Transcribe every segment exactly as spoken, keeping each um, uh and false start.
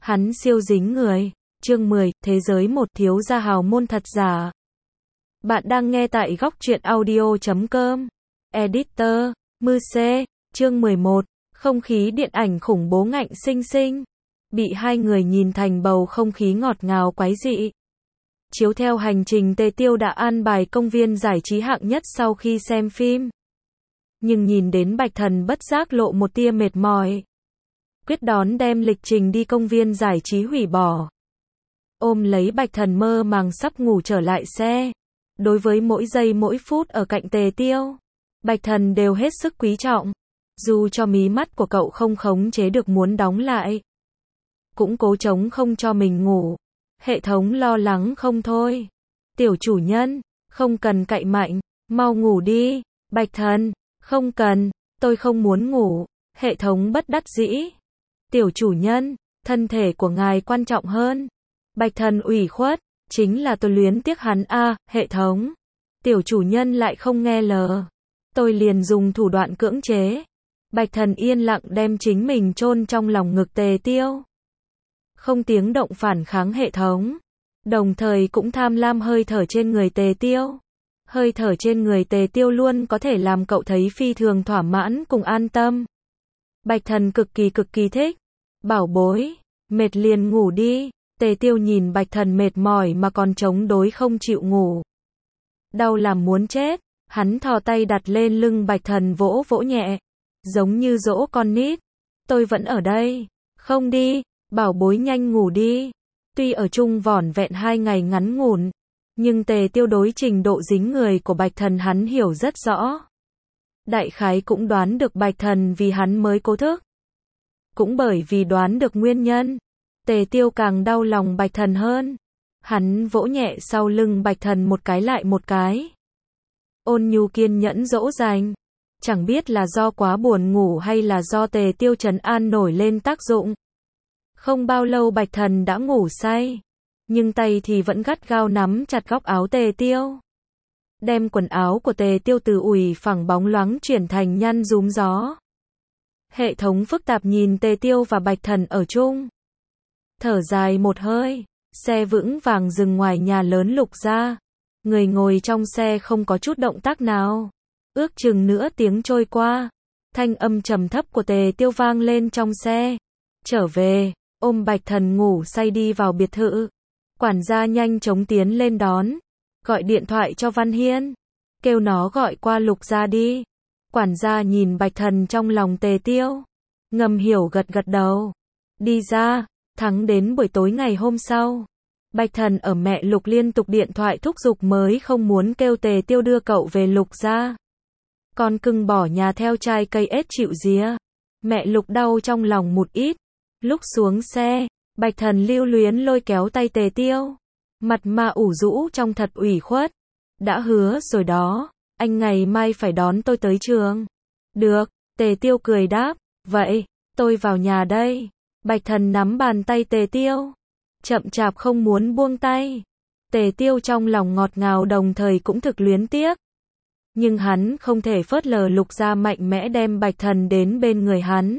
Hắn siêu dính người. Chương mười, Thế giới một thiếu gia hào môn thật giả. Bạn đang nghe tại góc truyện audio chấm com. Editor, Mư C. Chương mười một, Không khí điện ảnh khủng bố ngạnh sinh sinh. Bị hai người nhìn thành bầu không khí ngọt ngào quái dị. Chiếu theo hành trình Tề Tiêu đã an bài công viên giải trí hạng nhất sau khi xem phim. Nhưng nhìn đến Bạch Thần bất giác lộ một tia mệt mỏi. Quyết đón đem lịch trình đi công viên giải trí hủy bỏ. Ôm lấy Bạch Thần mơ màng sắp ngủ trở lại xe. Đối với mỗi giây mỗi phút ở cạnh Tề Tiêu, Bạch Thần đều hết sức quý trọng. Dù cho mí mắt của cậu không khống chế được muốn đóng lại, cũng cố chống không cho mình ngủ. Hệ thống lo lắng không thôi. Tiểu chủ nhân, không cần cậy mạnh, mau ngủ đi. Bạch Thần, không cần, tôi không muốn ngủ. Hệ thống bất đắc dĩ. Tiểu chủ nhân, thân thể của ngài quan trọng hơn. Bạch Thần ủy khuất, chính là tôi luyến tiếc hắn a, à, hệ thống. Tiểu chủ nhân lại không nghe lờ. Tôi liền dùng thủ đoạn cưỡng chế. Bạch Thần yên lặng đem chính mình chôn trong lòng ngực Tề Tiêu. Không tiếng động phản kháng hệ thống. Đồng thời cũng tham lam hơi thở trên người Tề Tiêu. Hơi thở trên người Tề Tiêu luôn có thể làm cậu thấy phi thường thỏa mãn cùng an tâm. Bạch Thần cực kỳ cực kỳ thích. Bảo bối, mệt liền ngủ đi. Tề Tiêu nhìn Bạch Thần mệt mỏi mà còn chống đối không chịu ngủ. Đau làm muốn chết, hắn thò tay đặt lên lưng Bạch Thần vỗ vỗ nhẹ, giống như dỗ con nít. Tôi vẫn ở đây, không đi, bảo bối nhanh ngủ đi. Tuy ở chung vỏn vẹn hai ngày ngắn ngủn, nhưng Tề Tiêu đối trình độ dính người của Bạch Thần hắn hiểu rất rõ. Đại khái cũng đoán được Bạch Thần vì hắn mới cố thức. Cũng bởi vì đoán được nguyên nhân, Tề Tiêu càng đau lòng Bạch Thần hơn. Hắn vỗ nhẹ sau lưng Bạch Thần một cái lại một cái. Ôn nhu kiên nhẫn dỗ dành. Chẳng biết là do quá buồn ngủ hay là do Tề Tiêu trấn an nổi lên tác dụng. Không bao lâu Bạch Thần đã ngủ say, nhưng tay thì vẫn gắt gao nắm chặt góc áo Tề Tiêu. Đem quần áo của Tề Tiêu từ ủi phẳng bóng loáng chuyển thành nhăn rúm gió. Hệ thống phức tạp nhìn Tề Tiêu và Bạch Thần ở chung. Thở dài một hơi, xe vững vàng dừng ngoài nhà lớn Lục gia. Người ngồi trong xe không có chút động tác nào. Ước chừng nửa tiếng trôi qua, thanh âm trầm thấp của Tề Tiêu vang lên trong xe. Trở về, ôm Bạch Thần ngủ say đi vào biệt thự. Quản gia nhanh chóng tiến lên đón, gọi điện thoại cho Văn Hiên, kêu nó gọi qua Lục gia đi. Quản gia nhìn Bạch Thần trong lòng Tề Tiêu, ngầm hiểu gật gật đầu. Đi ra. Thắng đến buổi tối ngày hôm sau, Bạch Thần ở mẹ Lục liên tục điện thoại thúc giục mới không muốn kêu Tề Tiêu đưa cậu về Lục gia. Con cưng bỏ nhà theo trai cây ết chịu día. Mẹ Lục đau trong lòng một ít. Lúc xuống xe, Bạch Thần lưu luyến lôi kéo tay Tề Tiêu. Mặt mà ủ rũ trong thật ủy khuất. Đã hứa rồi đó, anh ngày mai phải đón tôi tới trường. Được, Tề Tiêu cười đáp, vậy, tôi vào nhà đây. Bạch Thần nắm bàn tay Tề Tiêu, chậm chạp không muốn buông tay. Tề Tiêu trong lòng ngọt ngào đồng thời cũng thực luyến tiếc. Nhưng hắn không thể phớt lờ Lục gia mạnh mẽ đem Bạch Thần đến bên người hắn.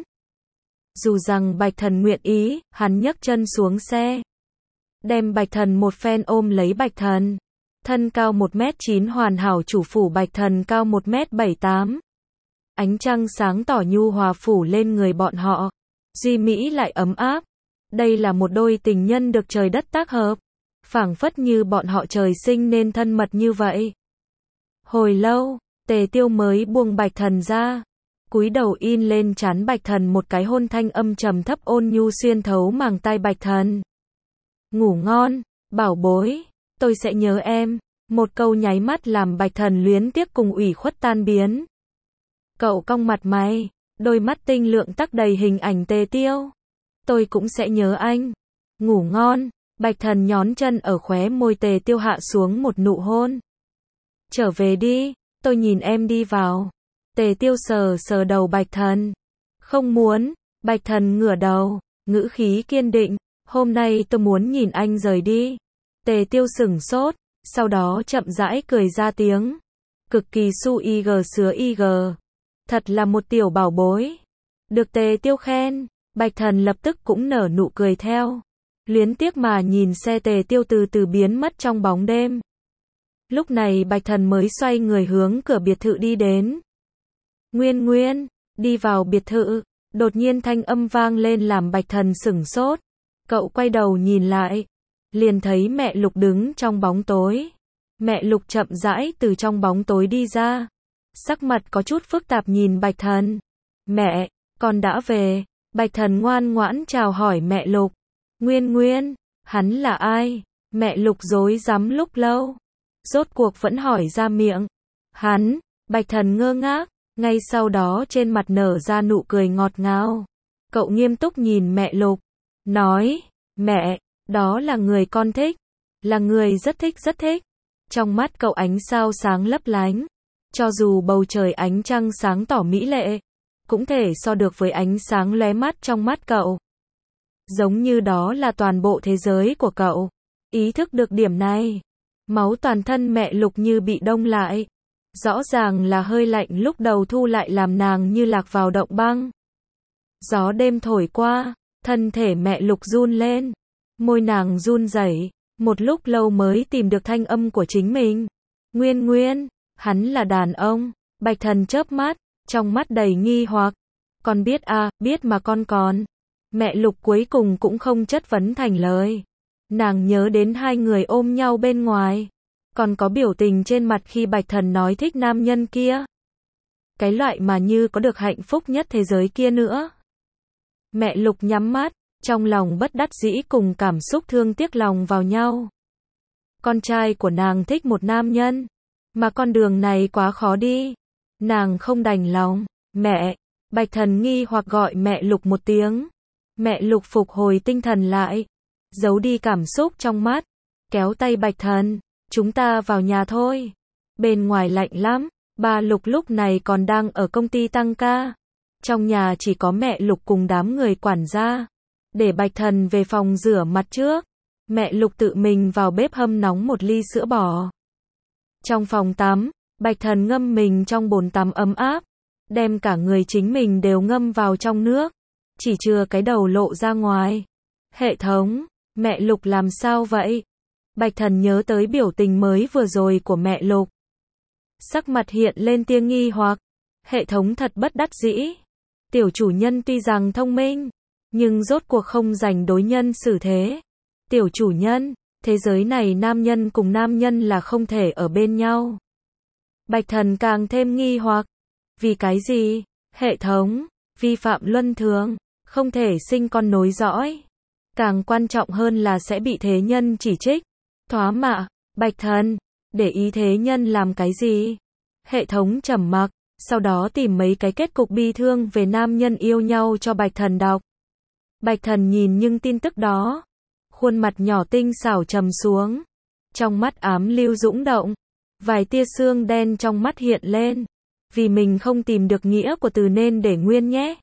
Dù rằng Bạch Thần nguyện ý, hắn nhấc chân xuống xe. Đem Bạch Thần một phen ôm lấy Bạch Thần. Thân cao một mét chín hoàn hảo chủ phủ Bạch Thần cao một mét bảy tám. Ánh trăng sáng tỏ nhu hòa phủ lên người bọn họ. Duy mỹ lại ấm áp. Đây là một đôi tình nhân được trời đất tác hợp. Phảng phất như bọn họ trời sinh nên thân mật như vậy. Hồi lâu, Tề Tiêu mới buông Bạch Thần ra. Cúi đầu in lên trán Bạch Thần một cái hôn thanh âm trầm thấp ôn nhu xuyên thấu màng tai Bạch Thần. Ngủ ngon, bảo bối, tôi sẽ nhớ em. Một câu nháy mắt làm Bạch Thần luyến tiếc cùng ủy khuất tan biến. Cậu cong mặt mày. Đôi mắt tinh lượng tắc đầy hình ảnh Tề Tiêu. Tôi cũng sẽ nhớ anh. Ngủ ngon. Bạch Thần nhón chân ở khóe môi Tề Tiêu hạ xuống một nụ hôn. Trở về đi, tôi nhìn em đi vào. Tề Tiêu sờ sờ đầu Bạch Thần. Không muốn. Bạch Thần ngửa đầu, ngữ khí kiên định. Hôm nay tôi muốn nhìn anh rời đi. Tề Tiêu sửng sốt, sau đó chậm rãi cười ra tiếng. Cực kỳ su ig sứa ig. Thật là một tiểu bảo bối. Được Tề Tiêu khen, Bạch Thần lập tức cũng nở nụ cười theo. Luyến tiếc mà nhìn xe Tề Tiêu từ từ biến mất trong bóng đêm. Lúc này Bạch Thần mới xoay người hướng cửa biệt thự đi đến. Nguyên Nguyên, đi vào biệt thự, đột nhiên thanh âm vang lên làm Bạch Thần sửng sốt. Cậu quay đầu nhìn lại, liền thấy mẹ Lục đứng trong bóng tối. Mẹ Lục chậm rãi từ trong bóng tối đi ra, sắc mặt có chút phức tạp nhìn Bạch Thần. Mẹ, con đã về. Bạch Thần ngoan ngoãn chào hỏi mẹ Lục. Nguyên Nguyên, hắn là ai? Mẹ Lục rối rắm lúc lâu, rốt cuộc vẫn hỏi ra miệng. Hắn, Bạch Thần ngơ ngác, ngay sau đó trên mặt nở ra nụ cười ngọt ngào. Cậu nghiêm túc nhìn mẹ Lục, nói, mẹ, đó là người con thích, là người rất thích rất thích. Trong mắt cậu ánh sao sáng lấp lánh, cho dù bầu trời ánh trăng sáng tỏ mỹ lệ, cũng thể so được với ánh sáng lóe mắt trong mắt cậu. Giống như đó là toàn bộ thế giới của cậu. Ý thức được điểm này, máu toàn thân mẹ Lục như bị đông lại. Rõ ràng là hơi lạnh lúc đầu thu lại làm nàng như lạc vào động băng. Gió đêm thổi qua, thân thể mẹ Lục run lên, môi nàng run rẩy, một lúc lâu mới tìm được thanh âm của chính mình. Nguyên Nguyên, hắn là đàn ông. Bạch Thần chớp mắt, trong mắt đầy nghi hoặc. Con biết à, biết mà con còn. Mẹ Lục cuối cùng cũng không chất vấn thành lời. Nàng nhớ đến hai người ôm nhau bên ngoài, còn có biểu tình trên mặt khi Bạch Thần nói thích nam nhân kia. Cái loại mà như có được hạnh phúc nhất thế giới kia nữa. Mẹ Lục nhắm mắt, trong lòng bất đắc dĩ cùng cảm xúc thương tiếc lòng vào nhau. Con trai của nàng thích một nam nhân, mà con đường này quá khó đi. Nàng không đành lòng. Mẹ, Bạch Thần nghi hoặc gọi mẹ Lục một tiếng. Mẹ Lục phục hồi tinh thần lại, giấu đi cảm xúc trong mắt, kéo tay Bạch Thần, chúng ta vào nhà thôi. Bên ngoài lạnh lắm, ba Lục lúc này còn đang ở công ty tăng ca. Trong nhà chỉ có mẹ Lục cùng đám người quản gia. Để Bạch Thần về phòng rửa mặt trước, mẹ Lục tự mình vào bếp hâm nóng một ly sữa bò. Trong phòng tắm, Bạch Thần ngâm mình trong bồn tắm ấm áp, đem cả người chính mình đều ngâm vào trong nước, chỉ chừa cái đầu lộ ra ngoài. Hệ thống, mẹ Lục làm sao vậy? Bạch Thần nhớ tới biểu tình mới vừa rồi của mẹ Lục. Sắc mặt hiện lên tia nghi hoặc. Hệ thống thật bất đắc dĩ. Tiểu chủ nhân tuy rằng thông minh, nhưng rốt cuộc không dành đối nhân xử thế. Tiểu chủ nhân, thế giới này nam nhân cùng nam nhân là không thể ở bên nhau. Bạch Thần càng thêm nghi hoặc. Vì cái gì? Hệ thống, vi phạm luân thường, không thể sinh con nối dõi. Càng quan trọng hơn là sẽ bị thế nhân chỉ trích. Thoá mạ, Bạch Thần, để ý thế nhân làm cái gì? Hệ thống trầm mặc, sau đó tìm mấy cái kết cục bi thương về nam nhân yêu nhau cho Bạch Thần đọc. Bạch Thần nhìn những tin tức đó, khuôn mặt nhỏ tinh xảo trầm xuống, trong mắt ám lưu dũng động, vài tia xương đen trong mắt hiện lên. Vì mình không tìm được nghĩa của từ nên để nguyên nhé.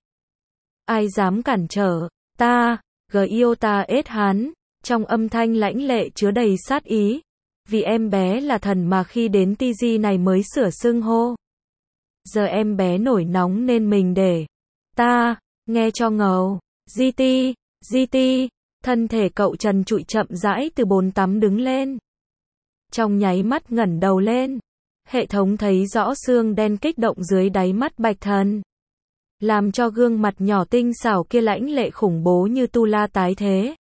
Ai dám cản trở ta? G yêu ta ết hắn, trong âm thanh lãnh lệ chứa đầy sát ý. Vì em bé là thần mà khi đến tê giê này mới sửa xưng hô. Giờ em bé nổi nóng nên mình để ta, nghe cho ngầu. giê tê, giê tê, thân thể cậu trần trụi chậm rãi từ bồn tắm đứng lên. Trong nháy mắt ngẩng đầu lên, hệ thống thấy rõ xương đen kích động dưới đáy mắt Bạch Thần, làm cho gương mặt nhỏ tinh xảo kia lãnh lệ khủng bố như tu la tái thế.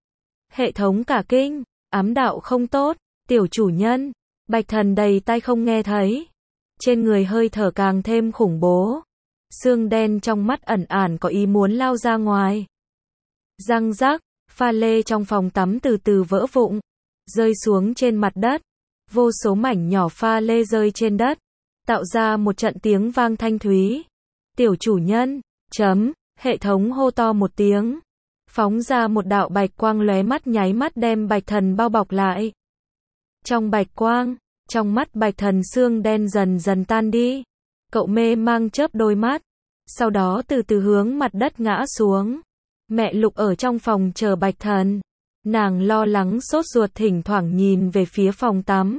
Hệ thống cả kinh, ám đạo không tốt, tiểu chủ nhân. Bạch Thần đầy tai không nghe thấy, trên người hơi thở càng thêm khủng bố, xương đen trong mắt ẩn ẩn có ý muốn lao ra ngoài. Răng rắc, pha lê trong phòng tắm từ từ vỡ vụn, rơi xuống trên mặt đất. Vô số mảnh nhỏ pha lê rơi trên đất, tạo ra một trận tiếng vang thanh thúy. Tiểu chủ nhân, chấm, hệ thống hô to một tiếng, phóng ra một đạo bạch quang lóe mắt nháy mắt đem Bạch Thần bao bọc lại. Trong bạch quang, trong mắt Bạch Thần xương đen dần dần tan đi. Cậu mê mang chớp đôi mắt, sau đó từ từ hướng mặt đất ngã xuống. Mẹ Lục ở trong phòng chờ Bạch Thần. Nàng lo lắng sốt ruột thỉnh thoảng nhìn về phía phòng tắm.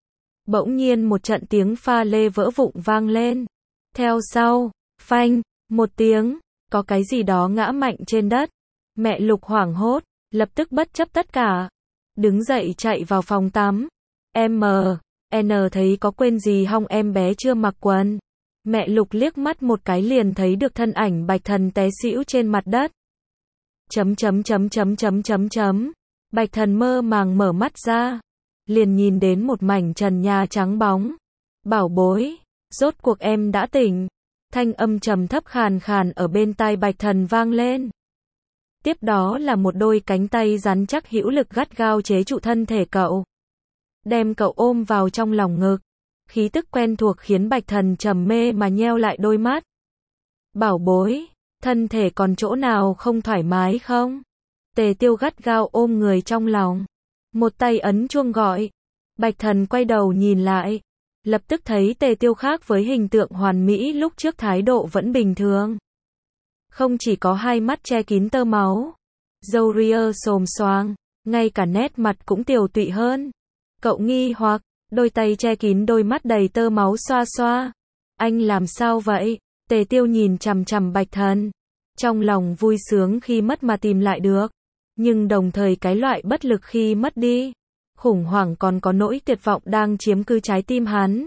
Bỗng nhiên một trận tiếng pha lê vỡ vụn vang lên. Theo sau, phanh, một tiếng, có cái gì đó ngã mạnh trên đất. Mẹ Lục hoảng hốt, lập tức bất chấp tất cả. Đứng dậy chạy vào phòng tắm. Em mờ, N thấy có quên gì không em bé chưa mặc quần. Mẹ Lục liếc mắt một cái liền thấy được thân ảnh Bạch Thần té xỉu trên mặt đất. Chấm chấm chấm chấm chấm chấm chấm. Bạch Thần mơ màng mở mắt ra. Liền nhìn đến một mảnh trần nhà trắng bóng. Bảo bối, rốt cuộc em đã tỉnh. Thanh âm trầm thấp khàn khàn ở bên tai Bạch Thần vang lên. Tiếp đó là một đôi cánh tay rắn chắc hữu lực gắt gao chế trụ thân thể cậu. Đem cậu ôm vào trong lòng ngực. Khí tức quen thuộc khiến Bạch Thần trầm mê mà nheo lại đôi mắt. Bảo bối, thân thể còn chỗ nào không thoải mái không? Tề Tiêu gắt gao ôm người trong lòng. Một tay ấn chuông gọi. Bạch Thần quay đầu nhìn lại. Lập tức thấy Tề Tiêu khác với hình tượng hoàn mỹ lúc trước, thái độ vẫn bình thường. Không chỉ có hai mắt che kín tơ máu, râu ria xồm xoàng, ngay cả nét mặt cũng tiều tụy hơn. Cậu nghi hoặc, đôi tay che kín đôi mắt đầy tơ máu xoa xoa. Anh làm sao vậy? Tề Tiêu nhìn chằm chằm Bạch Thần. Trong lòng vui sướng khi mất mà tìm lại được. Nhưng đồng thời cái loại bất lực khi mất đi. Khủng hoảng còn có nỗi tuyệt vọng đang chiếm cứ trái tim hắn.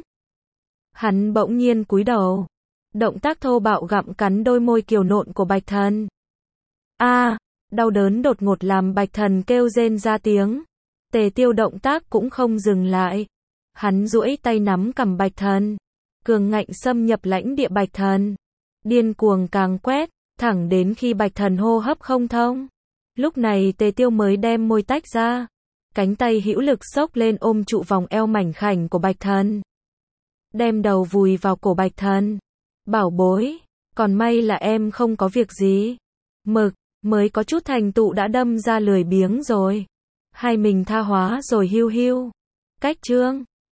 Hắn bỗng nhiên cúi đầu. Động tác thô bạo gặm cắn đôi môi kiều nộn của Bạch Thần. A, à, đau đớn đột ngột làm Bạch Thần kêu rên ra tiếng. Tề Tiêu động tác cũng không dừng lại. Hắn duỗi tay nắm cằm Bạch Thần. Cường ngạnh xâm nhập lãnh địa Bạch Thần. Điên cuồng càng quét, thẳng đến khi Bạch Thần hô hấp không thông. Lúc này Tề Tiêu mới đem môi tách ra. Cánh tay hữu lực xốc lên ôm trụ vòng eo mảnh khảnh của Bạch Thần. Đem đầu vùi vào cổ Bạch Thần. Bảo bối, còn may là em không có việc gì. Mực, mới có chút thành tựu đã đâm ra lười biếng rồi. Hai mình tha hóa rồi hiu hiu. Cách chương